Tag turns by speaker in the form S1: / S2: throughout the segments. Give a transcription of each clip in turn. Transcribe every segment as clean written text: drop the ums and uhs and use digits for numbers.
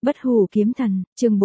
S1: Bất hủ kiếm thần, chương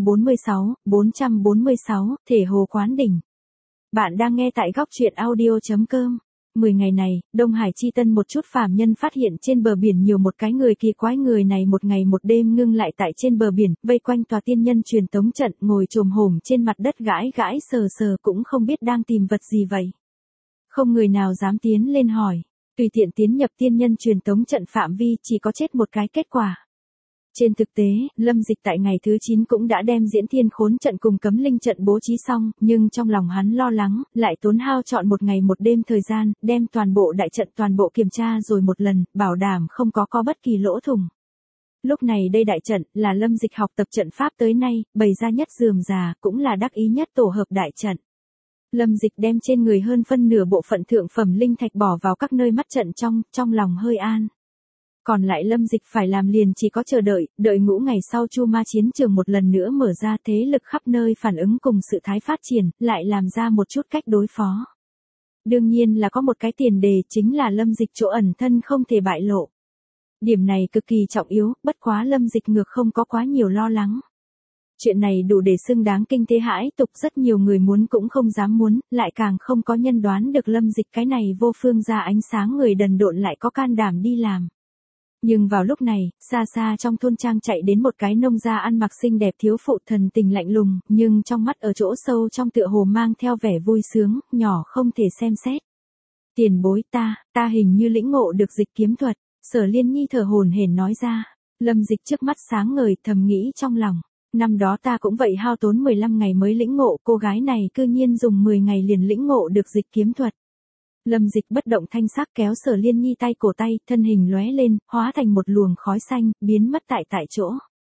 S1: 446, thể hồ quán đỉnh. Bạn đang nghe tại góc truyện audio.com. 10 ngày này, Đông Hải Chi Tân một chút phàm nhân phát hiện trên bờ biển nhiều một cái người kỳ quái, người này một ngày một đêm ngưng lại tại trên bờ biển, vây quanh tòa tiên nhân truyền tống trận, ngồi chồm hổm trên mặt đất gãi gãi sờ sờ cũng không biết đang tìm vật gì vậy. Không người nào dám tiến lên hỏi, tùy tiện tiến nhập tiên nhân truyền tống trận phạm vi chỉ có chết một cái kết quả. Trên thực tế, Lâm Dịch tại ngày thứ 9 cũng đã đem diễn thiên khốn trận cùng cấm linh trận bố trí xong, nhưng trong lòng hắn lo lắng, lại tốn hao chọn một ngày một đêm thời gian, đem toàn bộ đại trận toàn bộ kiểm tra rồi một lần, bảo đảm không có bất kỳ lỗ thủng. Lúc này đây đại trận, là Lâm Dịch học tập trận pháp tới nay, bày ra nhất rườm rà, cũng là đắc ý nhất tổ hợp đại trận. Lâm Dịch đem trên người hơn phân nửa bộ phận thượng phẩm linh thạch bỏ vào các nơi mắt trận trong lòng hơi an. Còn lại Lâm Dịch phải làm liền chỉ có chờ đợi ngũ ngày sau Chu Ma chiến trường một lần nữa mở ra, thế lực khắp nơi phản ứng cùng sự thái phát triển, lại làm ra một chút cách đối phó. Đương nhiên là có một cái tiền đề, chính là Lâm Dịch chỗ ẩn thân không thể bại lộ. Điểm này cực kỳ trọng yếu, bất quá Lâm Dịch ngược không có quá nhiều lo lắng. Chuyện này đủ để xưng đáng kinh thế hãi tục, rất nhiều người muốn cũng không dám muốn, lại càng không có nhân đoán được Lâm Dịch cái này vô phương ra ánh sáng người đần độn lại có can đảm đi làm. Nhưng vào lúc này, xa xa trong thôn trang chạy đến một cái nông gia ăn mặc xinh đẹp thiếu phụ, thần tình lạnh lùng, nhưng trong mắt ở chỗ sâu trong tựa hồ mang theo vẻ vui sướng, nhỏ không thể xem xét. Tiền bối, ta hình như lĩnh ngộ được dịch kiếm thuật, Sở Liên Nhi thở hổn hển nói ra. Lâm Dịch trước mắt sáng ngời, thầm nghĩ trong lòng, năm đó ta cũng vậy, hao tốn 15 ngày mới lĩnh ngộ, cô gái này cư nhiên dùng 10 ngày liền lĩnh ngộ được dịch kiếm thuật. Lâm Dịch bất động thanh sắc kéo Sở Liên Nhi tay, cổ tay, thân hình lóe lên, hóa thành một luồng khói xanh, biến mất tại chỗ.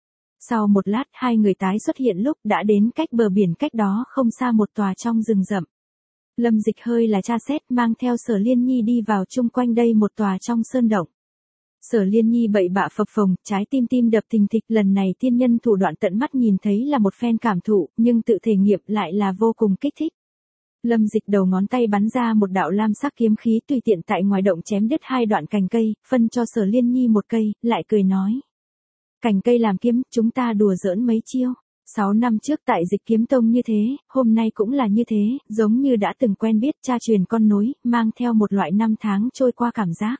S1: Sau một lát, hai người tái xuất hiện lúc đã đến cách bờ biển cách đó không xa một tòa trong rừng rậm. Lâm Dịch hơi là tra xét, mang theo Sở Liên Nhi đi vào chung quanh đây một tòa trong sơn động. Sở Liên Nhi bậy bạ phập phồng, trái tim đập thình thịch, lần này tiên nhân thủ đoạn tận mắt nhìn thấy là một phen cảm thụ, nhưng tự thể nghiệm lại là vô cùng kích thích. Lâm Dịch đầu ngón tay bắn ra một đạo lam sắc kiếm khí, tùy tiện tại ngoài động chém đứt hai đoạn cành cây, phân cho Sở Liên Nhi một cây, lại cười nói. Cành cây làm kiếm, chúng ta đùa giỡn mấy chiêu. 6 năm trước tại Dịch Kiếm Tông như thế, hôm nay cũng là như thế, giống như đã từng quen biết, cha truyền con nối, mang theo một loại năm tháng trôi qua cảm giác.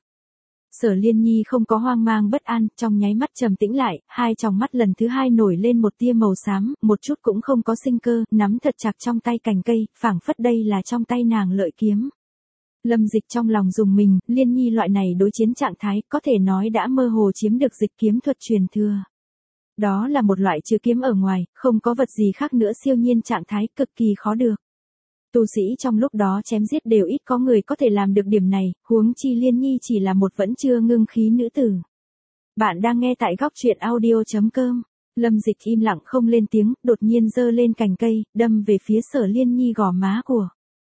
S1: Sở Liên Nhi không có hoang mang bất an, trong nháy mắt trầm tĩnh lại, hai tròng mắt lần thứ hai nổi lên một tia màu xám, một chút cũng không có sinh cơ, nắm thật chặt trong tay cành cây, phảng phất đây là trong tay nàng lợi kiếm. Lâm Dịch trong lòng rùng mình, Liên Nhi loại này đối chiến trạng thái, có thể nói đã mơ hồ chiếm được dịch kiếm thuật truyền thừa. Đó là một loại trừ kiếm ở ngoài, không có vật gì khác nữa, siêu nhiên trạng thái, cực kỳ khó được. Tu sĩ trong lúc đó chém giết đều ít có người có thể làm được điểm này, huống chi Liên Nhi chỉ là một vẫn chưa ngưng khí nữ tử. Bạn đang nghe tại góc truyện audio.com. Lâm Dịch im lặng không lên tiếng, đột nhiên giơ lên cành cây, đâm về phía Sở Liên Nhi gò má của.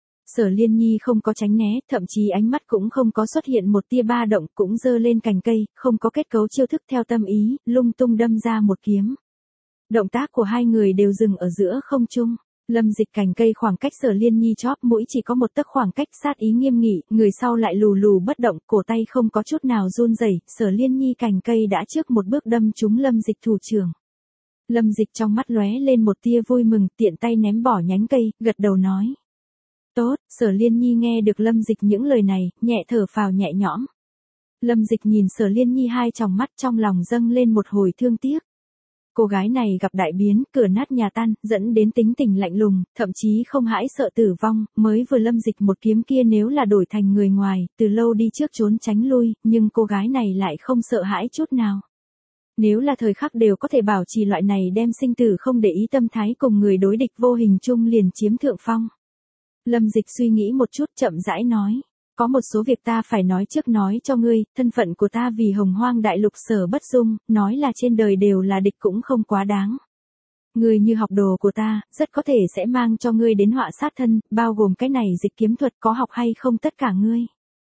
S1: Sở Liên Nhi không có tránh né, thậm chí ánh mắt cũng không có xuất hiện một tia ba động, cũng giơ lên cành cây, không có kết cấu chiêu thức theo tâm ý, lung tung đâm ra một kiếm. Động tác của hai người đều dừng ở giữa không trung. Lâm Dịch cành cây khoảng cách Sở Liên Nhi chóp mũi chỉ có một tấc khoảng cách, sát ý nghiêm nghị, người sau lại lù bất động, cổ tay không có chút nào run rẩy, Sở Liên Nhi cành cây đã trước một bước đâm trúng Lâm Dịch thủ trưởng. Lâm Dịch trong mắt lóe lên một tia vui mừng, tiện tay ném bỏ nhánh cây, gật đầu nói. Tốt, Sở Liên Nhi nghe được Lâm Dịch những lời này, nhẹ thở phào nhẹ nhõm. Lâm Dịch nhìn Sở Liên Nhi hai tròng mắt, trong lòng dâng lên một hồi thương tiếc. Cô gái này gặp đại biến, cửa nát nhà tan, dẫn đến tính tình lạnh lùng, thậm chí không hãi sợ tử vong, mới vừa Lâm Dịch một kiếm kia nếu là đổi thành người ngoài, từ lâu đi trước trốn tránh lui, nhưng cô gái này lại không sợ hãi chút nào. Nếu là thời khắc đều có thể bảo trì loại này đem sinh tử không để ý tâm thái, cùng người đối địch vô hình chung liền chiếm thượng phong. Lâm Dịch suy nghĩ một chút, chậm rãi nói. Có một số việc ta phải nói trước, nói cho ngươi, thân phận của ta vì Hồng Hoang đại lục Sở Bất Dung, nói là trên đời đều là địch cũng không quá đáng. Ngươi như học đồ của ta, rất có thể sẽ mang cho ngươi đến họa sát thân, bao gồm cái này dịch kiếm thuật, có học hay không tất cả ngươi.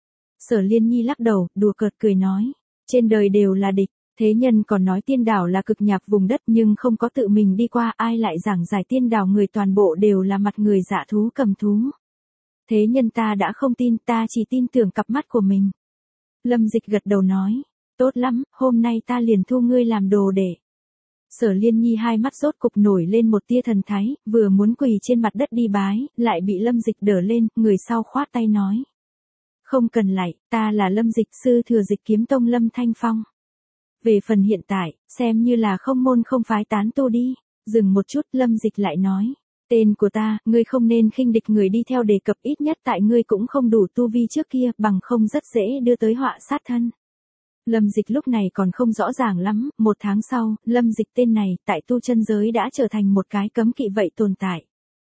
S1: Sở Liên Nhi lắc đầu, đùa cợt cười nói, trên đời đều là địch, thế nhân còn nói tiên đảo là cực nhạc vùng đất, nhưng không có tự mình đi qua, ai lại giảng giải tiên đảo người toàn bộ đều là mặt người dạ thú cầm thú. Thế nhân ta đã không tin, ta chỉ tin tưởng cặp mắt của mình. Lâm Dịch gật đầu nói, tốt lắm, hôm nay ta liền thu ngươi làm đồ đệ. Sở Liên Nhi hai mắt rốt cục nổi lên một tia thần thái, vừa muốn quỳ trên mặt đất đi bái, lại bị Lâm Dịch đỡ lên, người sau khoát tay nói. Không cần lại, ta là Lâm Dịch, sư thừa Dịch Kiếm Tông Lâm Thanh Phong. Về phần hiện tại, xem như là không môn không phái tán tu đi. Dừng một chút, Lâm Dịch lại nói. Tên của ta, ngươi không nên khinh địch người đi theo đề cập, ít nhất tại ngươi cũng không đủ tu vi trước kia, bằng không rất dễ đưa tới họa sát thân. Lâm Dịch lúc này còn không rõ ràng lắm, 1 tháng sau, Lâm Dịch tên này, tại tu chân giới đã trở thành một cái cấm kỵ vậy tồn tại.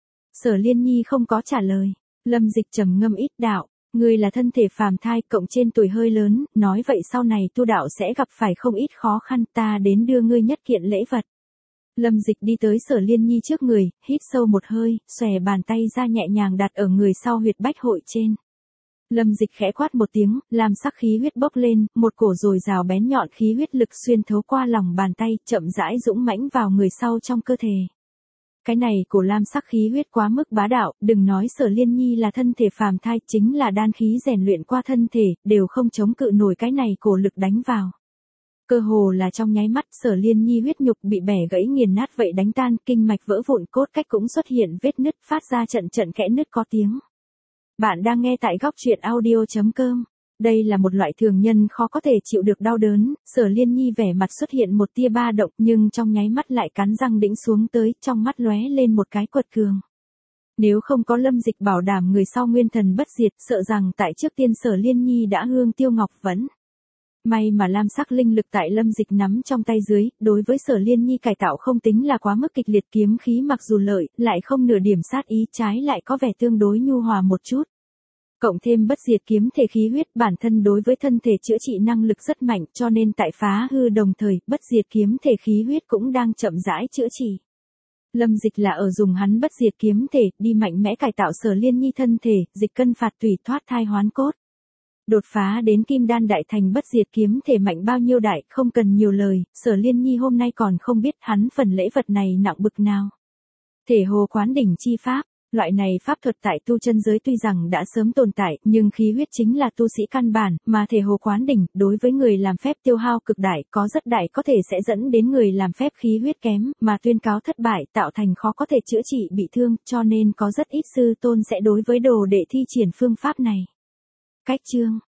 S1: Sở Liên Nhi không có trả lời. Lâm Dịch trầm ngâm ít đạo. Ngươi là thân thể phàm thai, cộng trên tuổi hơi lớn, nói vậy sau này tu đạo sẽ gặp phải không ít khó khăn, ta đến đưa ngươi nhất kiện lễ vật. Lâm Dịch đi tới Sở Liên Nhi trước người, hít sâu một hơi, xòe bàn tay ra nhẹ nhàng đặt ở người sau huyệt bách hội trên. Lâm Dịch khẽ quát một tiếng, lam sắc khí huyết bốc lên, một cổ dồi dào bén nhọn khí huyết lực xuyên thấu qua lòng bàn tay, chậm rãi dũng mãnh vào người sau trong cơ thể. Cái này cổ lam sắc khí huyết quá mức bá đạo, đừng nói Sở Liên Nhi là thân thể phàm thai, chính là đan khí rèn luyện qua thân thể, đều không chống cự nổi cái này cổ lực đánh vào. Cơ hồ là trong nháy mắt, Sở Liên Nhi huyết nhục bị bẻ gãy nghiền nát vậy đánh tan, kinh mạch vỡ vụn, cốt cách cũng xuất hiện vết nứt, phát ra trận trận kẽ nứt có tiếng. Bạn đang nghe tại góc truyện audio.com. Đây là một loại thường nhân khó có thể chịu được đau đớn, Sở Liên Nhi vẻ mặt xuất hiện một tia ba động, nhưng trong nháy mắt lại cắn răng đĩnh xuống tới, trong mắt lóe lên một cái quật cường. Nếu không có Lâm Dịch bảo đảm người sau nguyên thần bất diệt, sợ rằng tại trước tiên Sở Liên Nhi đã hương tiêu ngọc vẫn. May mà lam sắc linh lực tại Lâm Dịch nắm trong tay dưới, đối với Sở Liên Nhi cải tạo không tính là quá mức kịch liệt, kiếm khí mặc dù lợi, lại không nửa điểm sát ý, trái lại có vẻ tương đối nhu hòa một chút. Cộng thêm bất diệt kiếm thể khí huyết, bản thân đối với thân thể chữa trị năng lực rất mạnh, cho nên tại phá hư đồng thời, bất diệt kiếm thể khí huyết cũng đang chậm rãi chữa trị. Lâm Dịch là ở dùng hắn bất diệt kiếm thể, đi mạnh mẽ cải tạo Sở Liên Nhi thân thể, dịch cân phạt tùy, thoát thai hoán cốt. Đột phá đến kim đan đại thành, bất diệt kiếm thể mạnh bao nhiêu đại, không cần nhiều lời, Sở Liên Nhi hôm nay còn không biết hắn phần lễ vật này nặng bực nào. Thể hồ quán đỉnh chi pháp. Loại này pháp thuật tại tu chân giới tuy rằng đã sớm tồn tại, nhưng khí huyết chính là tu sĩ căn bản, mà thể hồ quán đỉnh, đối với người làm phép tiêu hao cực đại, có rất đại có thể sẽ dẫn đến người làm phép khí huyết kém, mà tuyên cáo thất bại, tạo thành khó có thể chữa trị bị thương, cho nên có rất ít sư tôn sẽ đối với đồ đệ thi triển phương pháp này. Cách chương